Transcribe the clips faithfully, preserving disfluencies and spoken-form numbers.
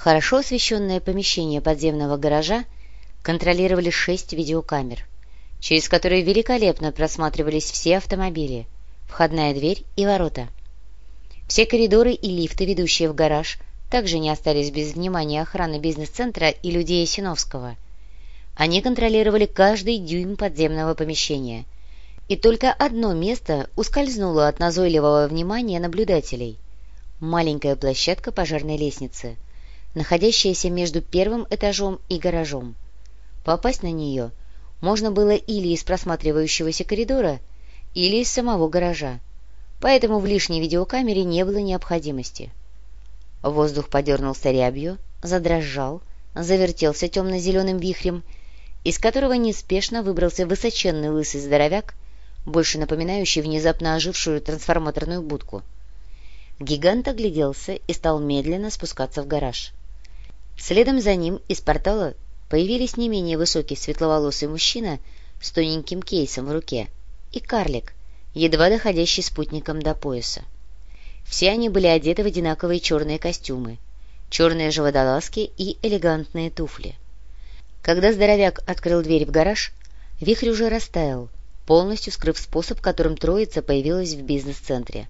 Хорошо освещенное помещение подземного гаража контролировали шесть видеокамер, через которые великолепно просматривались все автомобили, входная дверь и ворота. Все коридоры и лифты, ведущие в гараж, также не остались без внимания охраны бизнес-центра и людей Ясиновского. Они контролировали каждый дюйм подземного помещения, и только одно место ускользнуло от назойливого внимания наблюдателей — маленькая площадка пожарной лестницы, находящаяся между первым этажом и гаражом. Попасть на нее можно было или из просматривающегося коридора, или из самого гаража, поэтому в лишней видеокамере не было необходимости. Воздух подернулся рябью, задрожал, завертелся темно-зеленым вихрем, из которого неспешно выбрался высоченный лысый здоровяк, больше напоминающий внезапно ожившую трансформаторную будку. Гигант огляделся и стал медленно спускаться в гараж. Следом за ним из портала появились не менее высокий светловолосый мужчина с тоненьким кейсом в руке и карлик, едва доходящий спутником до пояса. Все они были одеты в одинаковые черные костюмы, черные же водолазки и элегантные туфли. Когда здоровяк открыл дверь в гараж, вихрь уже растаял, полностью скрыв способ, которым троица появилась в бизнес-центре.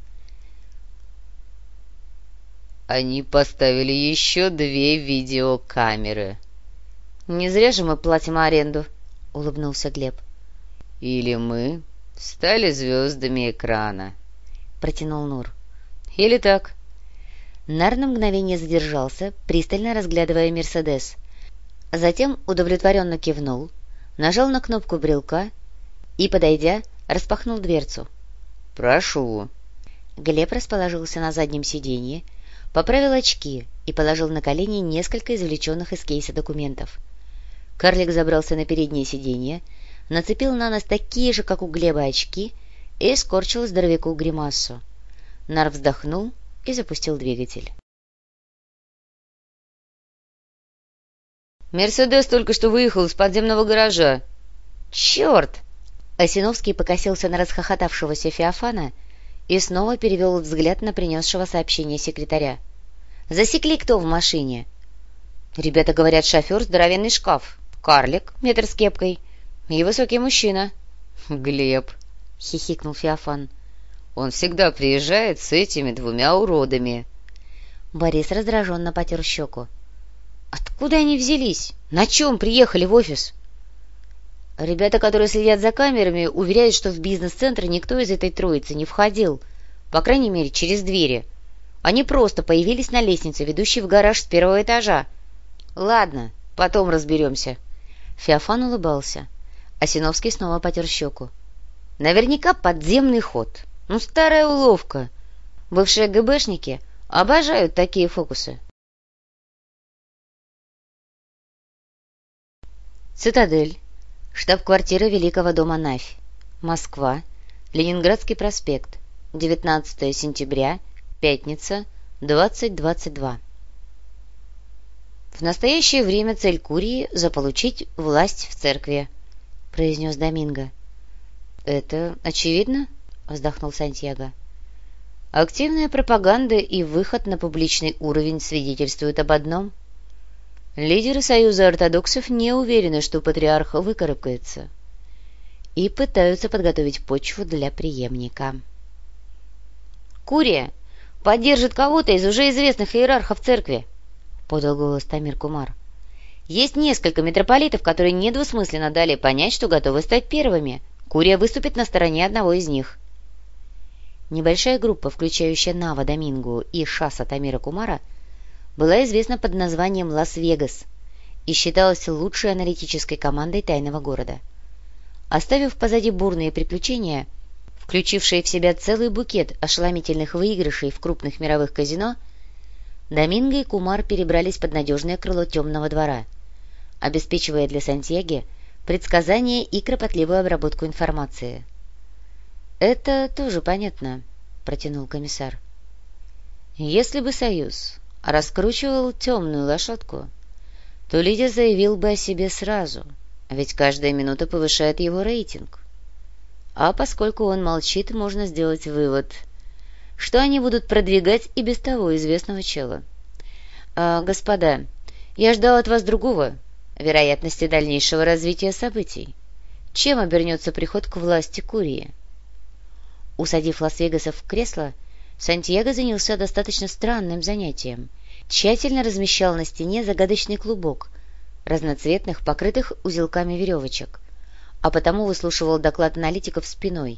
«Они поставили еще две видеокамеры». «Не зря же мы платим аренду», — улыбнулся Глеб. «Или мы стали звездами экрана», — протянул Нур. «Или так». Нар на мгновение задержался, пристально разглядывая «Мерседес». Затем удовлетворенно кивнул, нажал на кнопку брелка и, подойдя, распахнул дверцу. «Прошу». Глеб расположился на заднем сиденье, поправил очки и положил на колени несколько извлеченных из кейса документов. Карлик забрался на переднее сиденье, нацепил на нос такие же, как у Глеба, очки и скорчил здоровяку гримасу. Нар вздохнул и запустил двигатель. «Мерседес только что выехал из подземного гаража». «Черт!» Осиновский покосился на расхохотавшегося Феофана и снова перевел взгляд на принесшего сообщение секретаря. «Засекли, кто в машине?» «Ребята говорят, шофер — здоровенный шкаф, карлик, метр с кепкой и высокий мужчина». «Глеб», — хихикнул Феофан. «Он всегда приезжает с этими двумя уродами». Борис раздраженно потер щеку. «Откуда они взялись? На чем приехали в офис?» «Ребята, которые следят за камерами, уверяют, что в бизнес-центр никто из этой троицы не входил, по крайней мере, через двери. Они просто появились на лестнице, ведущей в гараж с первого этажа. Ладно, потом разберемся». Феофан улыбался. Осиновский снова потер щеку. «Наверняка подземный ход. Ну, старая уловка. Бывшие ГБшники обожают такие фокусы». Цитадель. Штаб-квартира Великого дома Навь. Москва. Ленинградский проспект. девятнадцатое сентября. Пятница. двадцать двадцать два. «В настоящее время цель Курии — заполучить власть в церкви», — произнес Доминго. «Это очевидно?» — вздохнул Сантьяго. «Активная пропаганда и выход на публичный уровень свидетельствуют об одном. Лидеры Союза ортодоксов не уверены, что патриарх выкарабкается, и пытаются подготовить почву для преемника». «Курия поддержит кого-то из уже известных иерархов церкви», — подал голос Тамир Кумар. «Есть несколько митрополитов, которые недвусмысленно дали понять, что готовы стать первыми. Курия выступит на стороне одного из них». Небольшая группа, включающая Нава Домингу и Шаса Тамира Кумара, была известна под названием «Лас-Вегас» и считалась лучшей аналитической командой тайного города. Оставив позади бурные приключения, включившие в себя целый букет ошеломительных выигрышей в крупных мировых казино, Доминго и Кумар перебрались под надежное крыло темного двора, обеспечивая для Сантьяги предсказания и кропотливую обработку информации. «Это тоже понятно», — протянул комиссар. «Если бы Союз раскручивал темную лошадку, то лидер заявил бы о себе сразу, ведь каждая минута повышает его рейтинг. А поскольку он молчит, можно сделать вывод, что они будут продвигать и без того известного чела. А, господа, я ждал от вас другого, вероятности дальнейшего развития событий. Чем обернется приход к власти Курии? Усадив Лас-Вегаса в кресло, Сантьяго занялся достаточно странным занятием. Тщательно размещал на стене загадочный клубок разноцветных, покрытых узелками веревочек, а потому выслушивал доклад аналитиков спиной.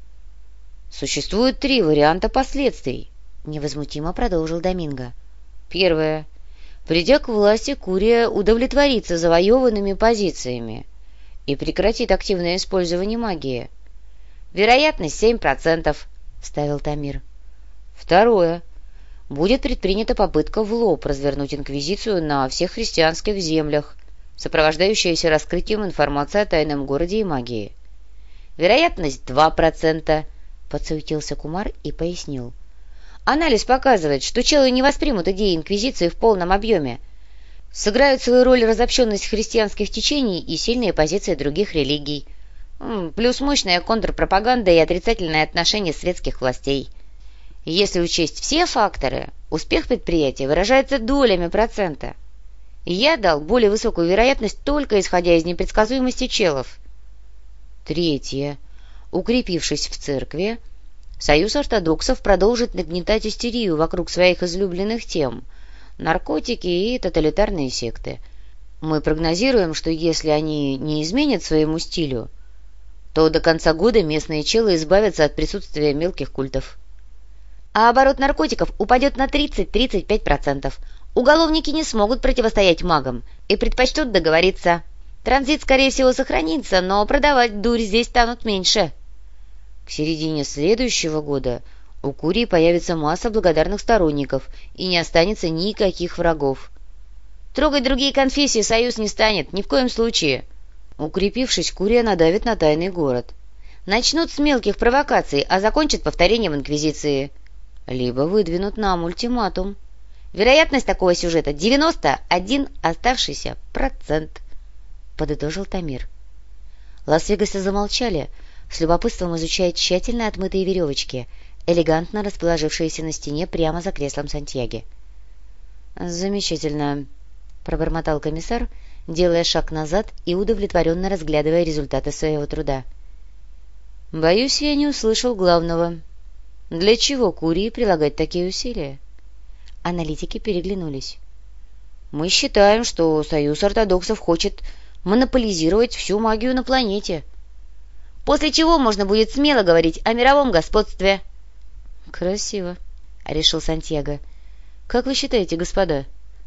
«Существует три варианта последствий», — невозмутимо продолжил Доминго. «Первое. Придя к власти, Курия удовлетворится завоеванными позициями и прекратит активное использование магии. Вероятность семь процентов, — вставил Тамир. Второе. Будет предпринята попытка в лоб развернуть инквизицию на всех христианских землях, сопровождающаяся раскрытием информации о тайном городе и магии. Вероятность два процента, — подсуетился Кумар и пояснил. Анализ показывает, что челы не воспримут идеи инквизиции в полном объеме. Сыграют свою роль разобщенность христианских течений и сильные позиции других религий. Плюс мощная контрпропаганда и отрицательное отношение светских властей. Если учесть все факторы, успех предприятия выражается долями процента. Я дал более высокую вероятность только исходя из непредсказуемости челов. Третье. Укрепившись в церкви, Союз ортодоксов продолжит нагнетать истерию вокруг своих излюбленных тем – наркотики и тоталитарные секты. Мы прогнозируем, что если они не изменят своему стилю, то до конца года местные челы избавятся от присутствия мелких культов. А оборот наркотиков упадет на тридцать-тридцать пять процентов. Уголовники не смогут противостоять магам и предпочтут договориться. Транзит, скорее всего, сохранится, но продавать дурь здесь станут меньше. К середине следующего года у Курии появится масса благодарных сторонников и не останется никаких врагов. Трогать другие конфессии Союз не станет, ни в коем случае. Укрепившись, Курия надавит на тайный город. Начнут с мелких провокаций, а закончат повторением инквизиции. Либо выдвинут нам ультиматум. Вероятность такого сюжета — девяносто один оставшийся процент, — подытожил Тамир. Лас-Вегасе замолчали, с любопытством изучая тщательно отмытые веревочки, элегантно расположившиеся на стене прямо за креслом Сантьяги. «Замечательно», — пробормотал комиссар, делая шаг назад и удовлетворенно разглядывая результаты своего труда. «Боюсь, я не услышал главного. Для чего Курии прилагать такие усилия?» Аналитики переглянулись. «Мы считаем, что Союз ортодоксов хочет монополизировать всю магию на планете. После чего можно будет смело говорить о мировом господстве». «Красиво», — решил Сантьяго. «Как вы считаете, господа?»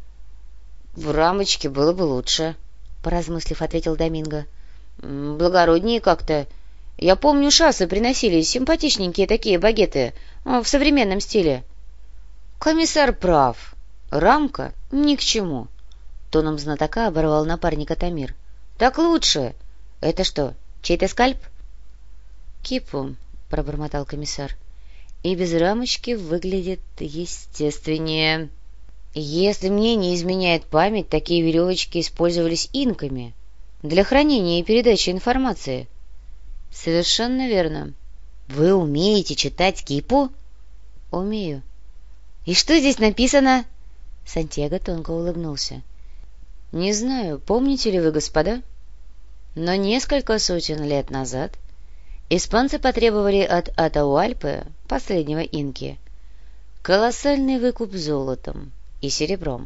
«В рамочке было бы лучше», — поразмыслив, ответил Доминго. «Благороднее как-то. Я помню, шассы приносили симпатичненькие такие багеты в современном стиле». «Комиссар прав. Рамка ни к чему», — тоном знатока оборвал напарника Тамир. «Так лучше. Это что, чей-то скальп?» «Кипу», — пробормотал комиссар. «И без рамочки выглядит естественнее». «Если мне не изменяет память, такие веревочки использовались инками для хранения и передачи информации». «Совершенно верно». «Вы умеете читать кипу?» «Умею». «И что здесь написано?» Сантьяго тонко улыбнулся. «Не знаю, помните ли вы, господа, но несколько сотен лет назад испанцы потребовали от Атауальпы, последнего инки, колоссальный выкуп золотом и серебром.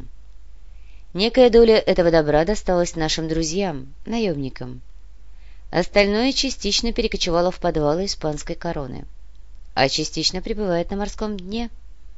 Некая доля этого добра досталась нашим друзьям, наемникам. Остальное частично перекочевало в подвалы испанской короны, а частично пребывает на морском дне».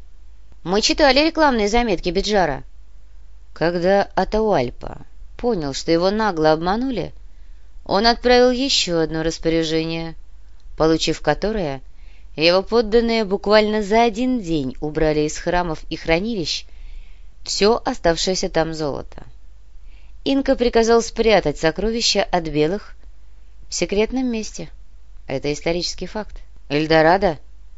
«Мы читали рекламные заметки Биджара». Когда Атауальпа понял, что его нагло обманули, он отправил еще одно распоряжение, получив которое, его подданные буквально за один день убрали из храмов и хранилищ все оставшееся там золото. Инка приказал спрятать сокровища от белых в секретном месте. Это исторический факт. Эльдорадо.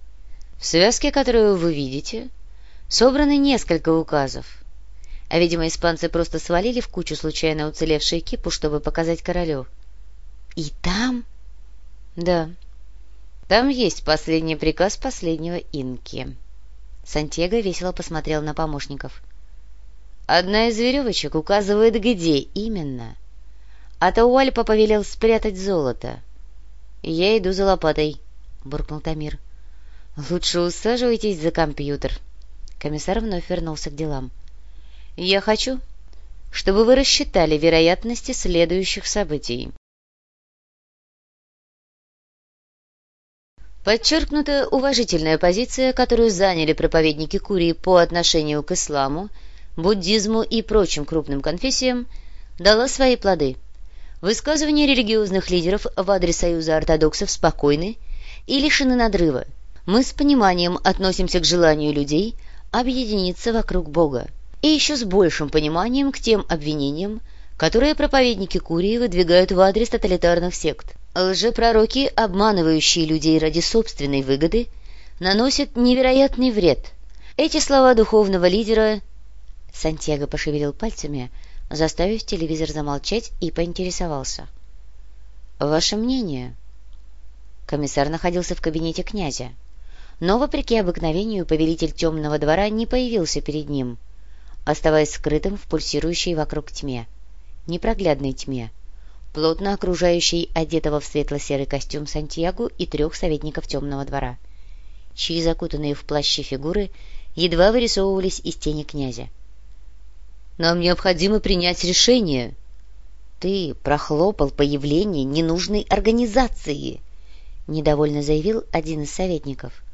В связке, которую вы видите, собраны несколько указов. А, видимо, испанцы просто свалили в кучу случайно уцелевшие кипу, чтобы показать королю. «И там?» «Да. Там есть последний приказ последнего инки». Сантьяго весело посмотрел на помощников. Одна из веревочек указывает, где именно. Атауальпа повелел спрятать золото. «Я иду за лопатой», — буркнул Тамир. «Лучше усаживайтесь за компьютер». Комиссар вновь вернулся к делам. «Я хочу, чтобы вы рассчитали вероятности следующих событий». Подчеркнута уважительная позиция, которую заняли проповедники Курии по отношению к исламу, буддизму и прочим крупным конфессиям, дала свои плоды. Высказывания религиозных лидеров в адрес Союза ортодоксов спокойны и лишены надрыва. Мы с пониманием относимся к желанию людей объединиться вокруг Бога, и еще с большим пониманием к тем обвинениям, которые проповедники Курии выдвигают в адрес тоталитарных сект. Лжепророки, обманывающие людей ради собственной выгоды, наносят невероятный вред. Эти слова духовного лидера... Сантьяго пошевелил пальцами, заставив телевизор замолчать, и поинтересовался. «Ваше мнение?» Комиссар находился в кабинете князя, но, вопреки обыкновению, повелитель темного двора не появился перед ним, оставаясь скрытым в пульсирующей вокруг тьме, непроглядной тьме, плотно окружающей одетого в светло-серый костюм Сантьяго и трех советников темного двора, чьи закутанные в плащи фигуры едва вырисовывались из тени князя. «Нам необходимо принять решение». «Ты прохлопал появление ненужной организации», — недовольно заявил один из советников.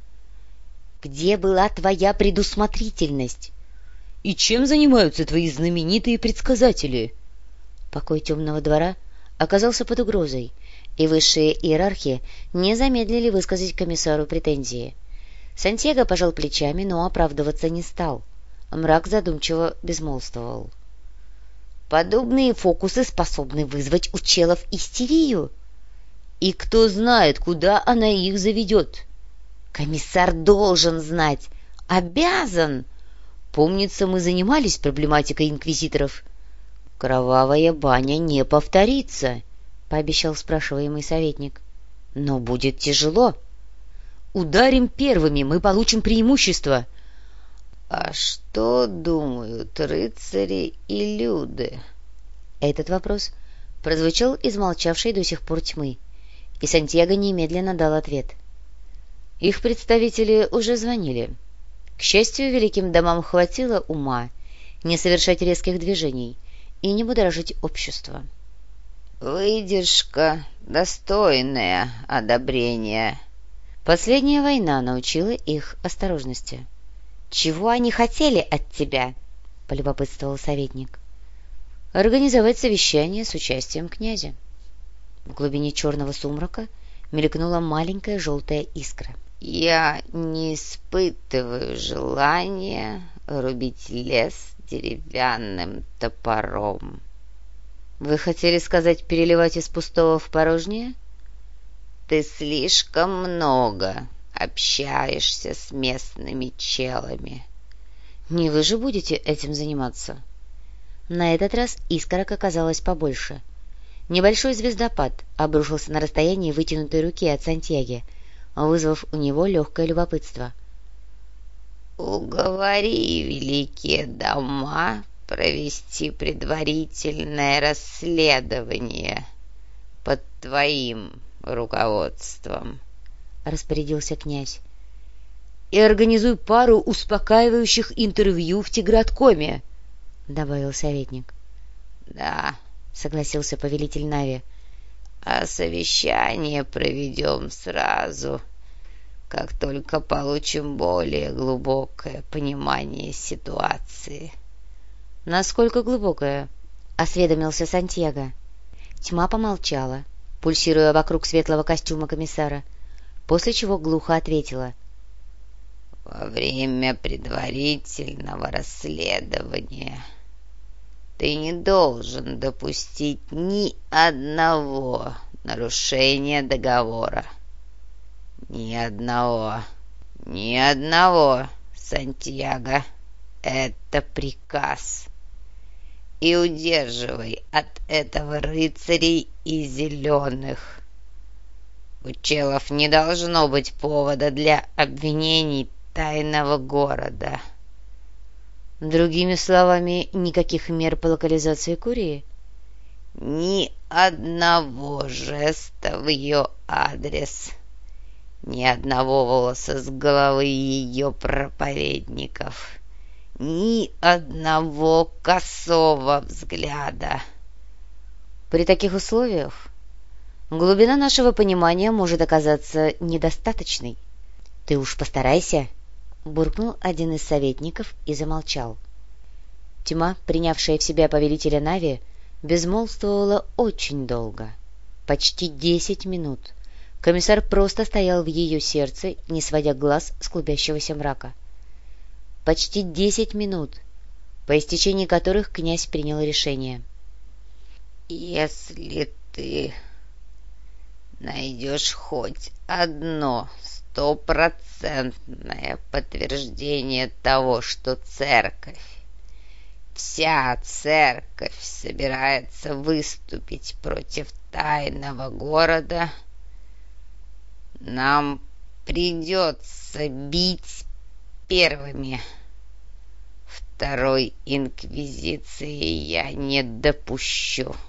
«Где была твоя предусмотрительность?» «И чем занимаются твои знаменитые предсказатели?» Покой темного двора оказался под угрозой, и высшие иерархи не замедлили высказать комиссару претензии. Сантьяго пожал плечами, но оправдываться не стал. Мрак задумчиво безмолвствовал. «Подобные фокусы способны вызвать у челов истерию. И кто знает, куда она их заведет?» «Комиссар должен знать! Обязан!» «Помнится, мы занимались проблематикой инквизиторов». «Кровавая баня не повторится», — пообещал спрашиваемый советник. «Но будет тяжело». «Ударим первыми, мы получим преимущество». «А что думают рыцари и люды?» Этот вопрос прозвучал из молчавшей до сих пор тьмы, и Сантьяго немедленно дал ответ. Их представители уже звонили. К счастью, великим домам хватило ума не совершать резких движений и не будоражить общество. «Выдержка, достойная одобрения». Последняя война научила их осторожности. «Чего они хотели от тебя?» — полюбопытствовал советник. «Организовать совещание с участием князя». В глубине черного сумрака мелькнула маленькая желтая искра. «Я не испытываю желания рубить лес деревянным топором». «Вы хотели сказать переливать из пустого в порожнее?» «Ты слишком много общаешься с местными челами». «Не вы же будете этим заниматься?» На этот раз искорок оказалась побольше. Небольшой звездопад обрушился на расстоянии вытянутой руки от Сантьяги, вызвав у него легкое любопытство. «Уговори великие дома провести предварительное расследование под твоим руководством», — распорядился князь. «И организуй пару успокаивающих интервью в Тиграткоме», — добавил советник. «Да», — согласился повелитель Нави, — «а совещание проведем сразу, как только получим более глубокое понимание ситуации». «Насколько глубокое?» — осведомился Сантьяго. Тьма помолчала, пульсируя вокруг светлого костюма комиссара, после чего глухо ответила. «Во время предварительного расследования ты не должен допустить ни одного нарушения договора. Ни одного, ни одного, Сантьяго. Это приказ. И удерживай от этого рыцарей и зеленых. У челов не должно быть повода для обвинений тайного города». Другими словами, никаких мер по локализации Курии? Ни одного жеста в ее адрес, ни одного волоса с головы ее проповедников, ни одного косого взгляда. При таких условиях глубина нашего понимания может оказаться недостаточной. Ты уж постарайся, — буркнул один из советников и замолчал. Тьма, принявшая в себя повелителя Нави, безмолвствовала очень долго. Почти десять минут. Комиссар просто стоял в ее сердце, не сводя глаз с клубящегося мрака. Почти десять минут, по истечении которых князь принял решение. «Если ты найдешь хоть одно стопроцентное подтверждение того, что церковь, вся церковь собирается выступить против тайного города, нам придется бить первыми. Второй инквизиции я не допущу».